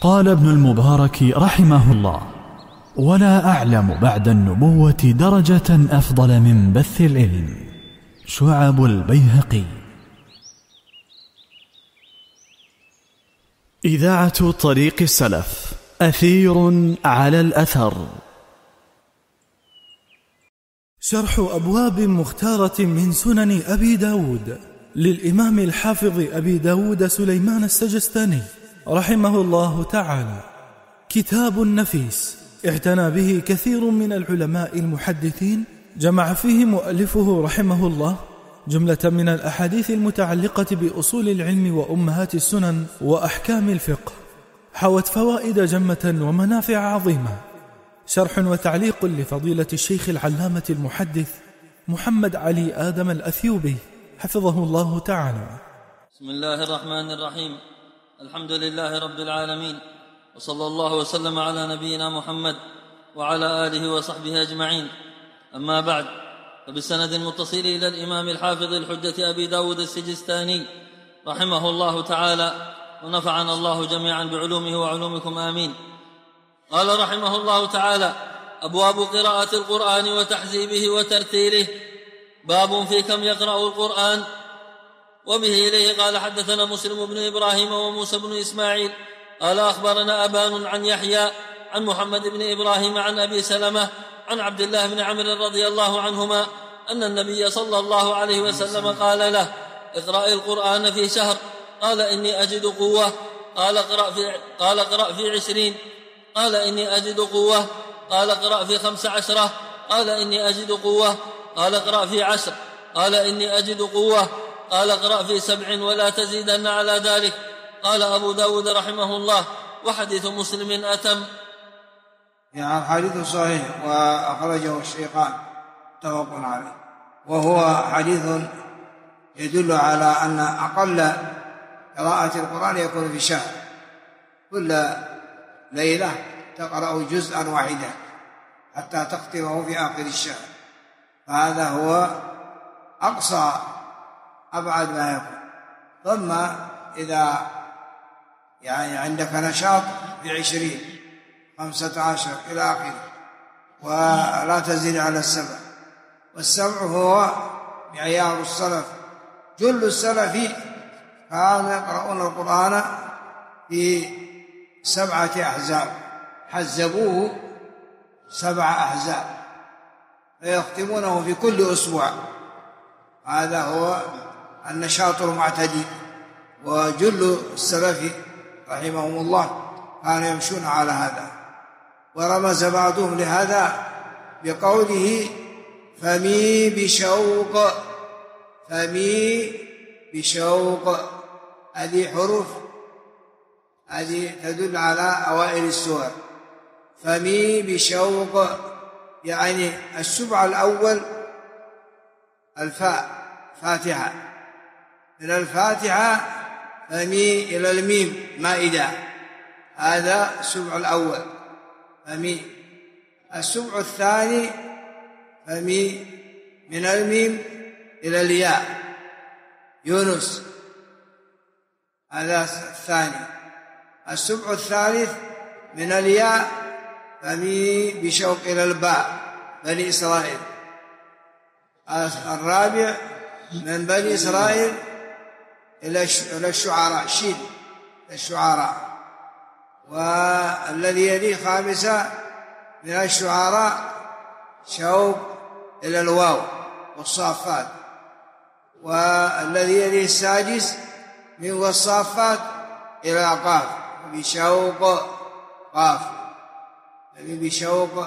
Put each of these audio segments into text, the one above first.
قال ابن المبارك رحمه الله: ولا أعلم بعد النبوة درجة أفضل من بث العلم. شعب البيهقي. إذاعة طريق السلف، أثير على الأثر. شرح أبواب مختارة من سنن أبي داود للإمام الحافظ أبي داود سليمان السجستاني رحمه الله تعالى. كتاب نفيس اعتنى به كثير من العلماء المحدثين، جمع فيه مؤلفه رحمه الله جملة من الأحاديث المتعلقة بأصول العلم وأمهات السنن وأحكام الفقه، حوت فوائد جمة ومنافع عظيمة. شرح وتعليق لفضيلة الشيخ العلامة المحدث محمد علي آدم الأثيوبي حفظه الله تعالى. بسم الله الرحمن الرحيم. الحمد لله رب العالمين، وصلى الله وسلم على نبينا محمد وعلى آله وصحبه أجمعين. أما بعد، فبالسند المتصل إلى الإمام الحافظ الحجة أبي داود السجستاني رحمه الله تعالى، ونفعنا الله جميعا بعلومه وعلومكم آمين. قال رحمه الله تعالى: أبواب قراءة القرآن وتحزيبه وترتيله. باب في كم يقرأ القرآن. وبه إليه قال: حدثنا مسلم بن إبراهيم وموسى بن إسماعيل قال: أخبرنا أبان عن يحيى عن محمد بن إبراهيم عن أبي سلمة عن عبد الله بن عمرو رضي الله عنهما أن النبي صلى الله عليه وسلم قال له: اقرأ القرآن في شهر. قال: إني أجد قوة. قال: اقرأ في 20. قال: إني أجد قوة. قال: اقرأ في 15. قال: إني أجد قوة. قال: اقرأ في 10. قال: إني أجد قوة. قال: اقرأ في 7 ولا تزيدن على ذلك. قال أبو داود رحمه الله: وحديث مسلم أتم. يعني الحديث صحيح وأخرجه الشيخان متفق عليه، وهو حديث يدل على أن أقل قراءة القرآن يكون في شهر، كل ليلة تقرأ جزءا واحدا حتى تختمه في آخر الشهر، فهذا هو أقصى أبعد ما يكون. ثم إذا يعني عندك نشاط في 20 15 إلى آخره، ولا تزيد على 7، والسبع هو معيار السلف. جل السلف كانوا يقرؤون القرآن في 7 أحزاب، حزبوه 7 أحزاب فيختمونه في كل أسبوع. هذا هو النشاط المعتدل. وجل السلف رحمهم الله كانوا يمشون على هذا، ورمز بعضهم لهذا بقوله: فمي بشوق. فمي بشوق، هذه حروف، هذه تدل على أوائل السور. فمي بشوق يعني السبع الأول الفاء فاتحة، من الفاتحة فمي إلى الميم مائدة، هذا السبع الأول فمي. السبع الثاني فمي من الميم إلى الياء يونس، هذا الثاني. السبع الثالث من الياء فمي بشوق إلى الباء بني إسرائيل. الرابع من بني إسرائيل إلى الشعراء شين الشعراء. والذي يليه خامسة من الشعراء شوق إلى الواو والصافات. والذي يليه السادس من والصافات إلى قاف بشوق قاف بشوق.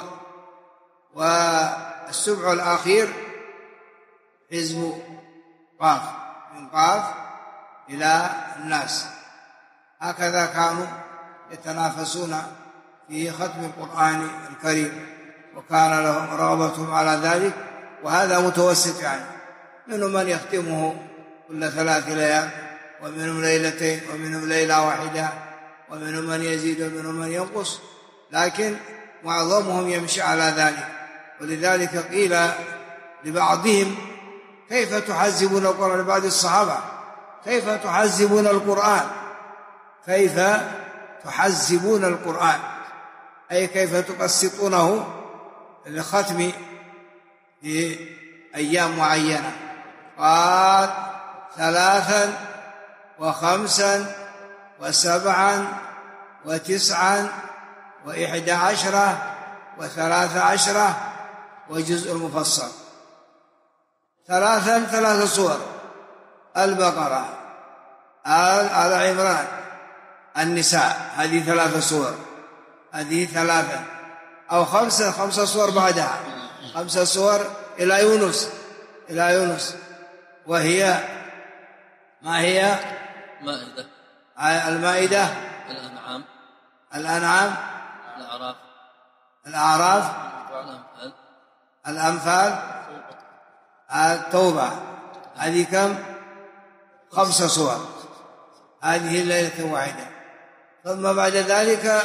والسبع الأخير حزب قاف من قاف إلى الناس. هكذا كانوا يتنافسون في ختم القرآن الكريم، وكان لهم رغبة على ذلك، وهذا متوسط يعني، منهم من يختمه كل 3 ليال، ومنهم ليلتين، ومنهم ليلة واحدة، ومنهم من يزيد ومنهم من ينقص، لكن معظمهم يمشي على ذلك. ولذلك قيل لبعضهم: كيف تحزبون القرآن؟ لبعض الصحابة: كيف تحزبون القرآن؟ كيف تحزبون القرآن، أي كيف تقسطونه للختم في أيام معينة. قال 3 و5 و7 و9 و11 و13 وجزء المفصل. 3 صور: البقرة، آل عمران، النساء. هذه 3 صور، هذه 3 أو 5 صور بعدها، 5 صور إلى يونس، وهي ما هي؟ مائدة، المائدة، الأنعام، الأعراف، الأنفال، التوبة. هذه كم؟ 5 صور، هذه ليلة واحدة. ثم بعد ذلك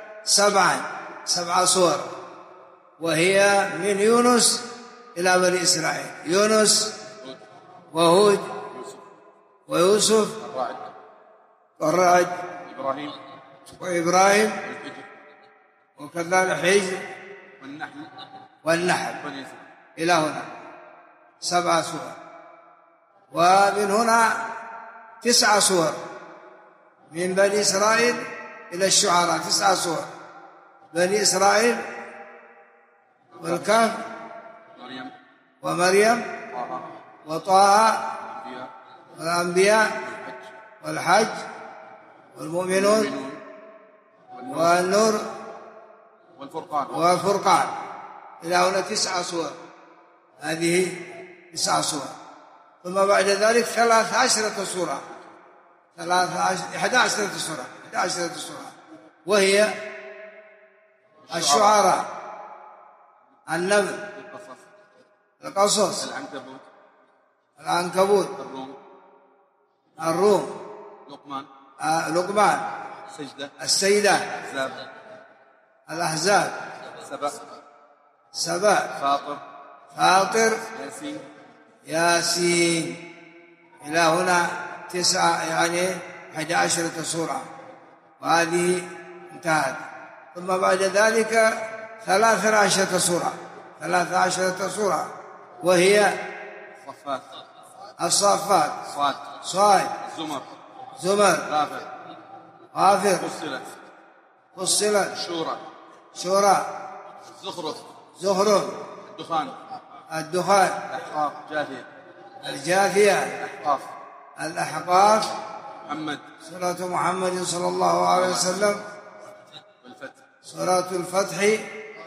7 صور، وهي من يونس إلى بني إسرائيل: يونس وهود ويوسف والرعد وإبراهيم، وكذلك حجر والنحل إلى هنا 7 صور. ومن هنا 9 صور من بني إسرائيل إلى الشعراء، 9 صور: بني إسرائيل والكهف ومريم وطه والأنبياء والحج والمؤمنون والنور والفرقان إلى هنا 9 صور. هذه 9 صور. ثم بعد ذلك 13 سورة، 11 سورة، وهي الشعراء، النمل، القصص، العنكبوت، الروم، لقمان، السجدة، الأحزاب، سبأ، فاطر، ياسين. إلى هنا 9 يعني 11 سورة، وهذه انتهت. ثم بعد ذلك 13 سورة، وهي الصافات، صاد، زمر، غافر، فصلت، شورى، زخرف، الدخان، الجاثية، الأحقاف، سورة محمد صلى الله عليه وسلم، سورة الفتح،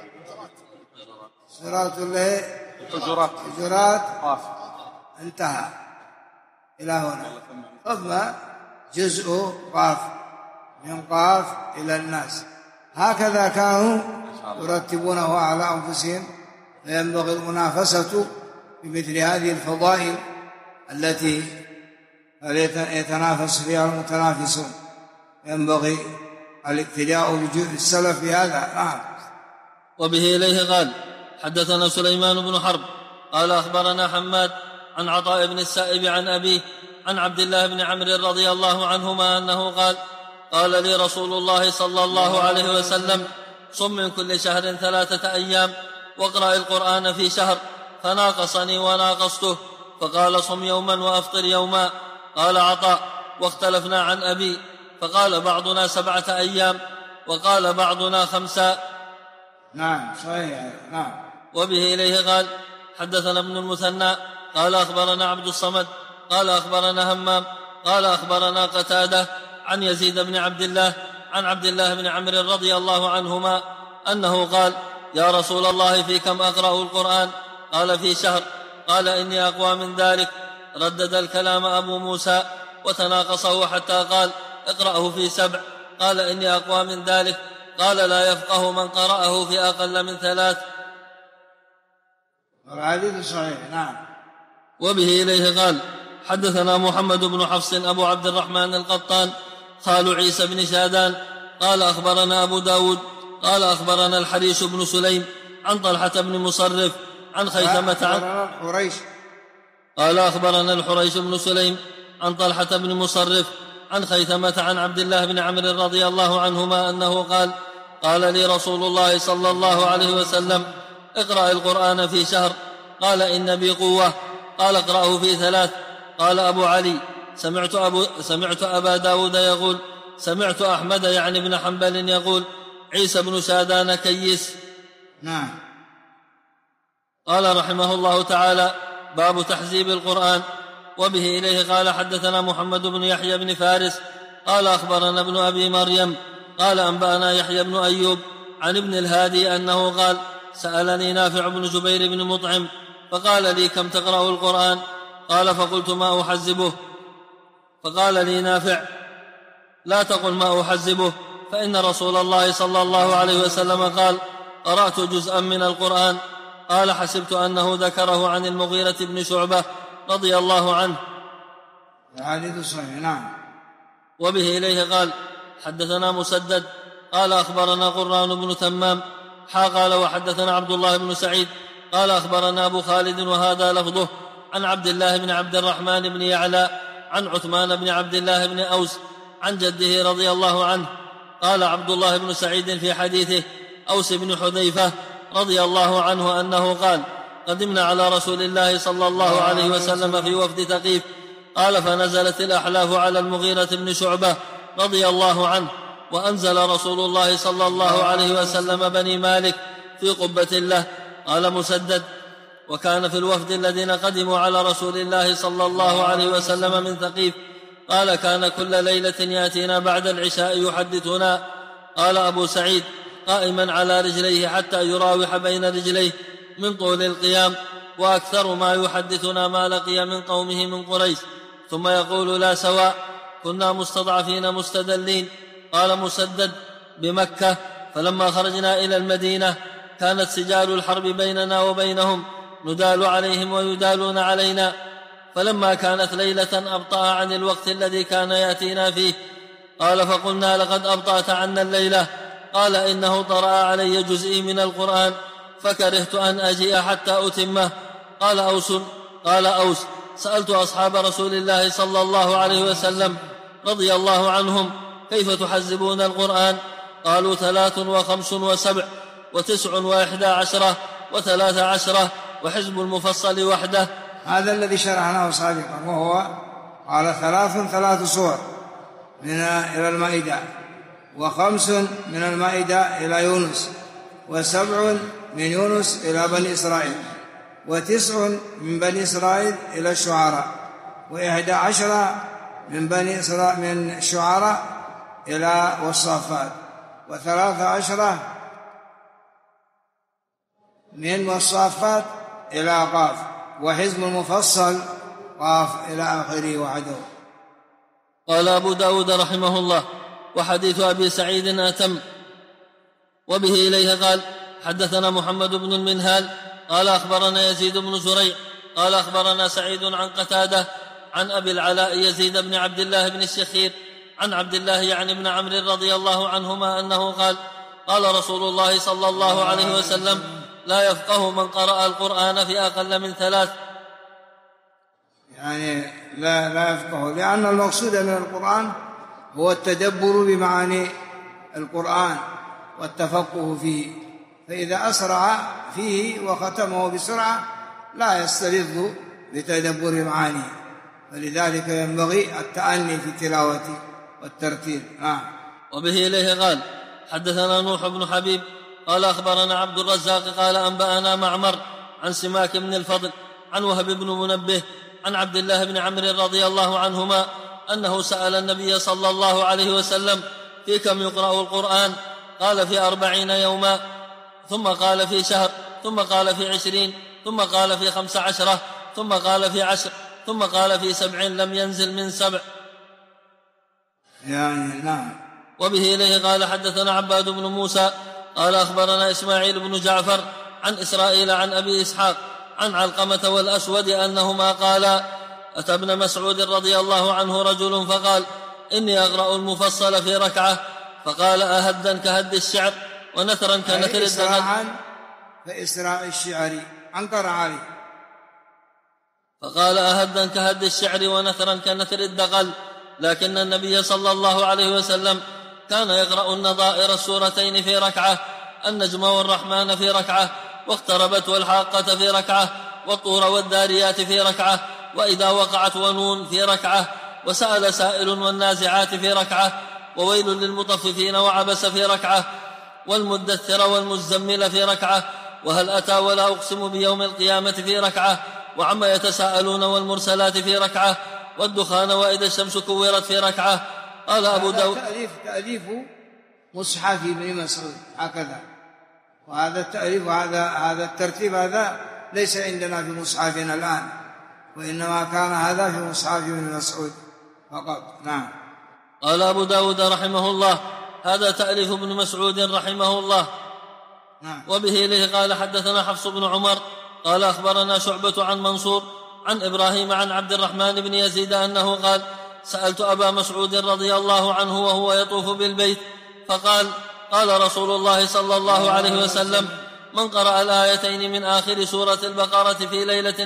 سورة الحجرات، انتهى إلى هنا. ثم جزء قاف، من قاف إلى الناس. هكذا كانوا يرتبونه على أنفسهم، فينبغي المنافسة بمثل هذه الفضائل التي يتنافس فيها المتنافسون. ينبغي الاقتداء بجهد السلف في هذا. نعم. وبه إليه قال: حدثنا سليمان بن حرب قال أخبرنا حماد عن عطاء بن السائب عن أبيه عن عبد الله بن عمرو رضي الله عنهما أنه قال لي رسول الله صلى الله عليه وسلم: صم من كل شهر 3 أيام واقرأ القرآن في شهر. فناقصني وناقصته، فقال: صم يوما وأفطر يوما. قال عطاء: واختلفنا عن أبي، فقال بعضنا 7 أيام وقال بعضنا 5. نعم صحيح. نعم. وبه إليه قال: حدثنا ابن المثنى قال أخبرنا عبد الصمد قال أخبرنا همام قال أخبرنا قتادة عن يزيد بن عبد الله عن عبد الله بن عمرو رضي الله عنهما أنه قال: يا رسول الله، في كم أقرأ القرآن؟ قال: في شهر. قال: إني أقوى من ذلك. ردد الكلام أبو موسى وتناقصه حتى قال: اقرأه في 7. قال: إني أقوى من ذلك. قال: لا يفقه من قرأه في أقل من 3. الحديث صحيح. نعم. وبه إليه قال: حدثنا محمد بن حفص أبو عبد الرحمن القطان خال عيسى بن شادان قال أخبرنا أبو داود قال أخبرنا الحريش بن سليم عن طلحة بن مصرف عن خيثمة قال أخبرنا الحريش بن سليم عن طلحة بن مصرف عن خيثمة عن عبد الله بن عمرو رضي الله عنهما أنه قال لي رسول الله صلى الله عليه وسلم اقرأ القرآن في شهر. قال إن بي قوة. قال اقرأه في 3. قال أبو علي سمعت أبا داود يقول سمعت أحمد يعني بن حنبل يقول عيسى بن سادان كيس. نعم. قال رحمه الله تعالى باب تحزيب القرآن. وبه إليه قال حدثنا محمد بن يحيى بن فارس قال أخبرنا ابن أبي مريم قال أنبأنا يحيى بن أيوب عن ابن الهادي أنه قال سألني نافع بن جبير بن مطعم فقال لي كم تقرأ القرآن؟ قال فقلت ما أحزبه. فقال لي نافع لا تقل ما أحزبه فإن رسول الله صلى الله عليه وسلم قال قرأت جزءا من القرآن. قال حسبت أنه ذكره عن المغيرة بن شعبة رضي الله عنه. الحديث صحيح. نعم. وبه إليه قال حدثنا مسدد قال أخبرنا قران بن تمام قال وحدثنا عبد الله بن سعيد قال أخبرنا أبو خالد وهذا لفظه عن عبد الله بن عبد الرحمن بن يعلى عن عثمان بن عبد الله بن أوس عن جده رضي الله عنه. قال عبد الله بن سعيد في حديثه أوس بن حذيفة رضي الله عنه أنه قال قدمنا على رسول الله صلى الله عليه وسلم في وفد ثقيف. قال فنزلت الأحلاف على المغيرة بن شعبة رضي الله عنه وأنزل رسول الله صلى الله عليه وسلم بني مالك في قبة له. قال مسدد وكان في الوفد الذين قدموا على رسول الله صلى الله عليه وسلم من ثقيف. قال كان كل ليلة يأتينا بعد العشاء يحدثنا. قال أبو سعيد قائما على رجليه حتى يراوح بين رجليه من طول القيام وأكثر ما يحدثنا ما لقي من قومه من قريش ثم يقول لا سواء كنا مستضعفين مستدلين. قال مسدد بمكة فلما خرجنا إلى المدينة كانت سجال الحرب بيننا وبينهم ندال عليهم ويدالون علينا. فلما كانت ليلة أبطأ عن الوقت الذي كان يأتينا فيه. قال فقلنا لقد أبطأت عنا الليلة. قال إنه طرأ علي جزئي من القرآن فكرهت أن أجيء حتى أتمه. قال أوس سألت أصحاب رسول الله صلى الله عليه وسلم رضي الله عنهم كيف تحزبون القرآن؟ قالوا 53 و7 و9 و11 و13 وحزب المفصل وحده. هذا الذي شرحناه سابقا وهو قال 3 سور إلى المائدة و5 من المائدة إلى يونس و7 من يونس إلى بني إسرائيل و9 من بني إسرائيل إلى الشعراء و11 من الشعراء إلى والصافات و13 من والصافات إلى قاف وحزب المفصل قاف إلى آخره وحده. قال أبو داود رحمه الله وحديث أبي سعيد أتم. وبه إليه قال حدثنا محمد بن المنهال قال أخبرنا يزيد بن زريع قال أخبرنا سعيد عن قتادة عن أبي العلاء يزيد بن عبد الله بن الشخير عن عبد الله يعني بن عمرو رضي الله عنهما أنه قال رسول الله صلى الله عليه وسلم لا يفقه من قرأ القرآن في أقل من 3. يعني لا يفقه لأن المقصود من القرآن هو التدبر بمعاني القرآن والتفقه فيه، فإذا أسرع فيه وختمه بسرعة لا يستلذ بتدبر معانيه، فلذلك ينبغي التأني في تلاوته والترتيل. وبه إليه قال حدثنا نوح بن حبيب قال أخبرنا عبد الرزاق قال أنبأنا معمر عن سماك بن الفضل عن وهب بن منبه عن عبد الله بن عمرو رضي الله عنهما أنه سأل النبي صلى الله عليه وسلم في كم يقرأ القرآن؟ قال في 40 يوما، ثم قال في شهر، ثم قال في 20، ثم قال في 15، ثم قال في 10، ثم قال في 7 لم ينزل من 7. نعم. وبه إليه قال حدثنا عباد بن موسى قال أخبرنا إسماعيل بن جعفر عن إسرائيل عن أبي إسحاق عن علقمة والأسود أنهما قالا أتى ابن مسعود رضي الله عنه رجل فقال إني أقرأ المفصل في ركعة، فقال أهدا كهد الشعر ونثرا كنثر الدغل، فإسراء الشعر أنكر عليه، فقال أهدا كهد الشعر ونثرا كنثر الدغل، لكن النبي صلى الله عليه وسلم كان يقرأ النظائر السورتين في ركعة، النجم والرحمن في ركعة، واقتربت والحاقة في ركعة، والطور والذاريات في ركعة، وإذا وقعت ونون في ركعة، وسأل سائل والنازعات في ركعة، وويل للمطففين وعبس في ركعة، والمدثر والمزمل في ركعة، وهل أتى ولا أقسم بيوم القيامة في ركعة، وعما يتساءلون والمرسلات في ركعة، والدخان وإذا الشمس كورت في ركعة. قال أبو داود: تأليف مصحف ابن مسعود هكذا، وهذا التأليف هذا الترتيب هذا ليس عندنا في مصحفنا الآن، وإنما كان هذا في مصحف ابن مسعود فقط. نعم. قال أبو داود رحمه الله: هذا تأليف ابن مسعود رحمه الله. نعم. وبه إليه قال: حدثنا حفص بن عمر قال: أخبرنا شعبة عن منصور عن إبراهيم عن عبد الرحمن بن يزيد أنه قال: سألت أبا مسعود رضي الله عنه وهو يطوف بالبيت فقال: قال رسول الله صلى الله عليه وسلم: من قرأ الآيتين من آخر سورة البقرة في ليلة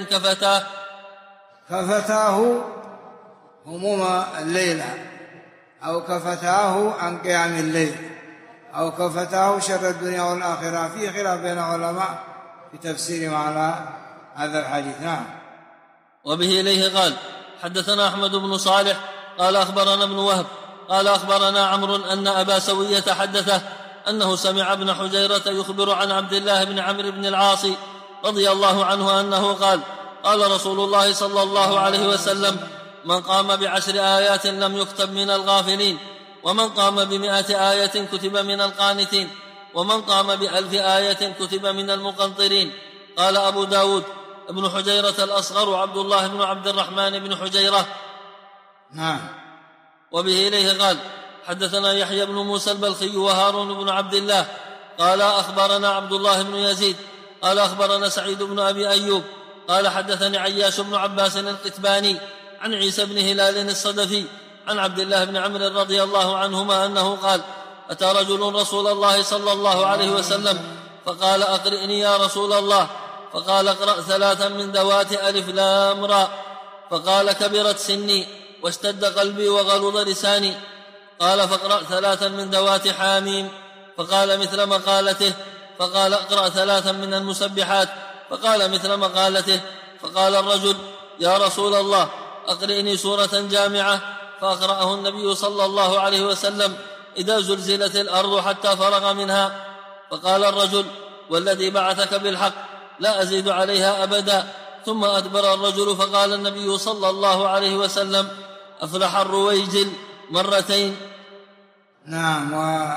كفتاه هموم الليلة، أو كفتاه عن قيام الليل، أو كفتاه شر الدنيا والآخرة. في خلاف بين العلماء في تفسير معنى هذا الحديث. نعم. وبه إليه قال: حدثنا أحمد بن صالح قال: أخبرنا ابن وهب قال: أخبرنا عمرو أن أبا سوية حدثه أنه سمع ابن حجيرة يخبر عن عبد الله بن عمرو بن العاص رضي الله عنه أنه قال: قال رسول الله صلى الله عليه وسلم: من قام ب10 آيات لم يكتب من الغافلين، ومن قام ب100 آية كتب من القانتين، ومن قام ب1000 آية كتب من المقنطرين. قال أبو داود: ابن حجيرة الأصغر عبد الله بن عبد الرحمن بن حجيرة. نعم. وبه إليه قال: حدثنا يحيى بن موسى البلخي وهارون بن عبد الله قال: أخبرنا عبد الله بن يزيد قال: أخبرنا سعيد بن أبي أيوب قال: حدثني عياش بن عباس القتباني عن عيسى بن هلال الصدفي عن عبد الله بن عمرو رضي الله عنهما أنه قال: أتى رجل رسول الله صلى الله عليه وسلم فقال: أقرئني يا رسول الله. فقال: اقرأ 3 من ذوات ألف لام راء. فقال: كبرت سني واشتد قلبي وغلظ لساني. قال: فاقرأ 3 من ذوات حاميم. فقال: مثل مقالته. فقال: اقرأ 3 من المسبحات. فقال: مثل مقالته. فقال الرجل: يا رسول الله، أقرئني سورة جامعة. فأقرأه النبي صلى الله عليه وسلم: إذا زلزلت الأرض حتى فرغ منها. فقال الرجل: والذي بعثك بالحق لا أزيد عليها أبدا. ثم أدبر الرجل فقال النبي صلى الله عليه وسلم: أفلح الرويجل 2 مرة. نعم.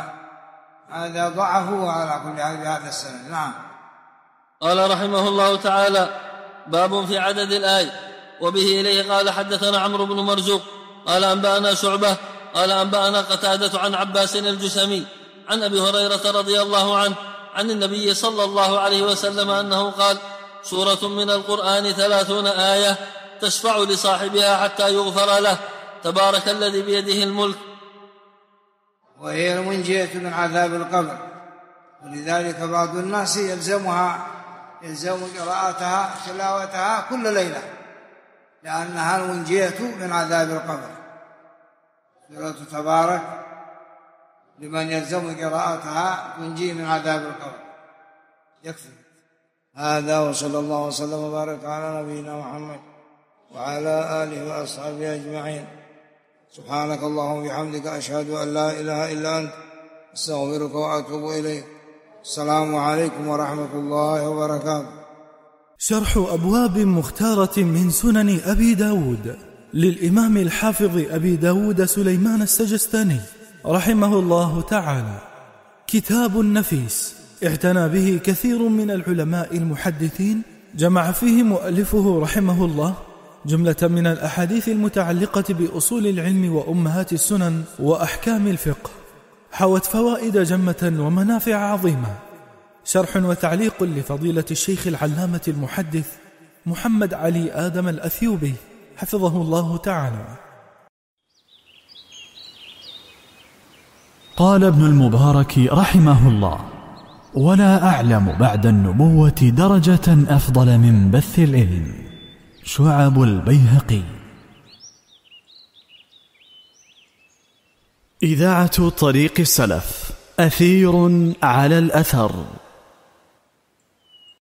وهذا ضعفه على كل حال بهذا السند. نعم. قال رحمه الله تعالى: باب في عدد الآية. وبه إليه قال: حدثنا عمرو بن مرزوق قال: أنبأنا شعبة قال: أنبأنا قتادة عن عباس الجسمي عن أبي هريرة رضي الله عنه عن النبي صلى الله عليه وسلم أنه قال: سورة من القرآن 30 آية تشفع لصاحبها حتى يغفر له، تبارك الذي بيده الملك. وهي المنجية من عذاب القبر، ولذلك بعض الناس يلزم قراءتها تلاوتها كل ليلة، لأنها المنجية من عذاب القبر. سورة تبارك لمن يلزم قراءتها تنجي من عذاب القبر. يكفي هذا، وصلى الله وسلم وبارك على نبينا محمد وعلى آله وأصحابه أجمعين. سبحانك اللهم وبحمدك، أشهد أن لا إله إلا أنت، أستغفرك وأتوب إليك. السلام عليكم ورحمة الله وبركاته. شرح أبواب مختارة من سنن أبي داود للإمام الحافظ أبي داود سليمان السجستاني رحمه الله تعالى. كتاب نفيس اعتنى به كثير من العلماء المحدثين، جمع فيه مؤلفه رحمه الله جملة من الأحاديث المتعلقة بأصول العلم وأمهات السنن وأحكام الفقه، حوت فوائد جمة ومنافع عظيمة. شرح وتعليق لفضيلة الشيخ العلامة المحدث محمد علي آدم الأثيوبي حفظه الله تعالى. قال ابن المبارك رحمه الله: ولا أعلم بعد النبوة درجة أفضل من بث العلم. شعب البيهقي. إذاعة طريق السلف، أثير على الأثر.